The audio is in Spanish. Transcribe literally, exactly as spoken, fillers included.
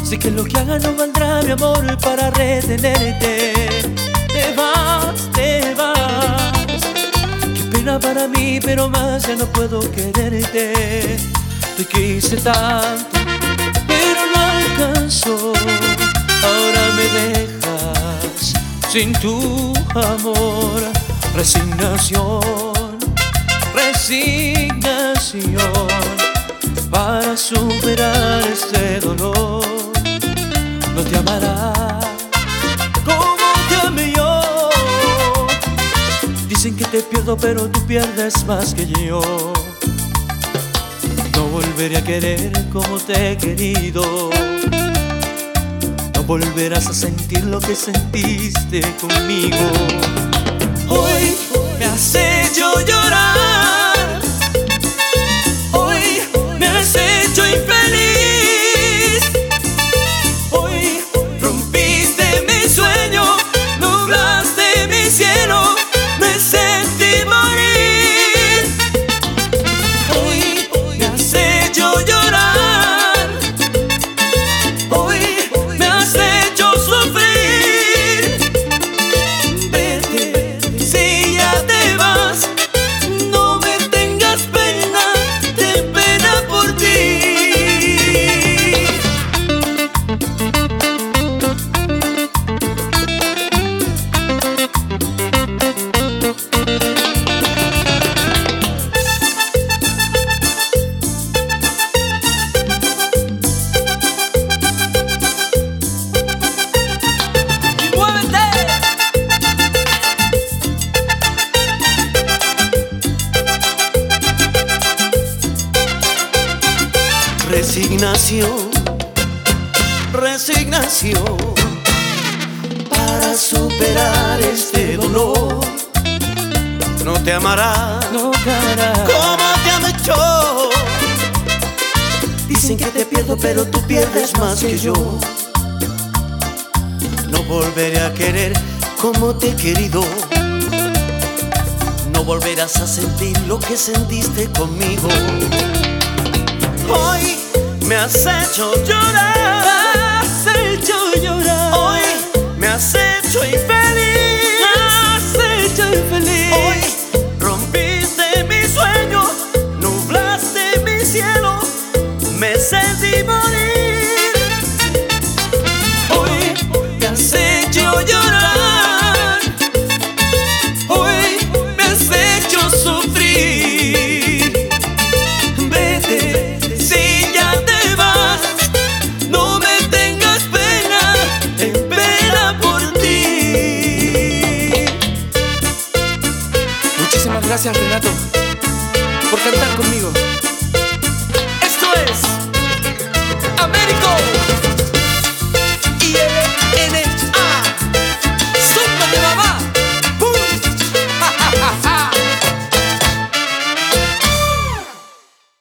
Sé que lo que haga no valdrá mi amor para retenerte. Te vas, te vas. Qué pena para mí, pero más ya no puedo quererte. Te quise tanto, pero no alcanzó. Ahora me dejas sin tu amor. Resignación, resignación. Para superar este dolor, no te amará como te amé yo. Dicen que te pierdo, pero tú pierdes más que yo. No volveré a querer como te he querido. No volverás a sentir lo que sentiste conmigo. Hoy me has hecho llorar. Hoy me has hecho infeliz. Hoy rompiste mi sueño, nublaste mi cielo, me sentí morir. Hoy me has hecho llorar. Hoy me has hecho sufrir. Vete, si ya te vas, no me tengas pena, ten pena por ti. Y muévete. Resignación, resignación. Para superar este dolor, no te amará No, cara. como te amé yo. Dicen que te pierdo, pero tú pierdes más que yo. No volveré a querer como te he querido. No volverás a sentir lo que sentiste conmigo. Hoy me has hecho llorar. Has hecho llorar. Hoy me has hecho infeliz. Has hecho infeliz. Hoy rompiste mi sueño, nublaste mi cielo, me sentí morir. Hoy me has hecho llorar. Hoy me has hecho sufrir. Vete, si ya te vas, no me tengas pena, ten pena por ti. Muchísimas gracias, Renato.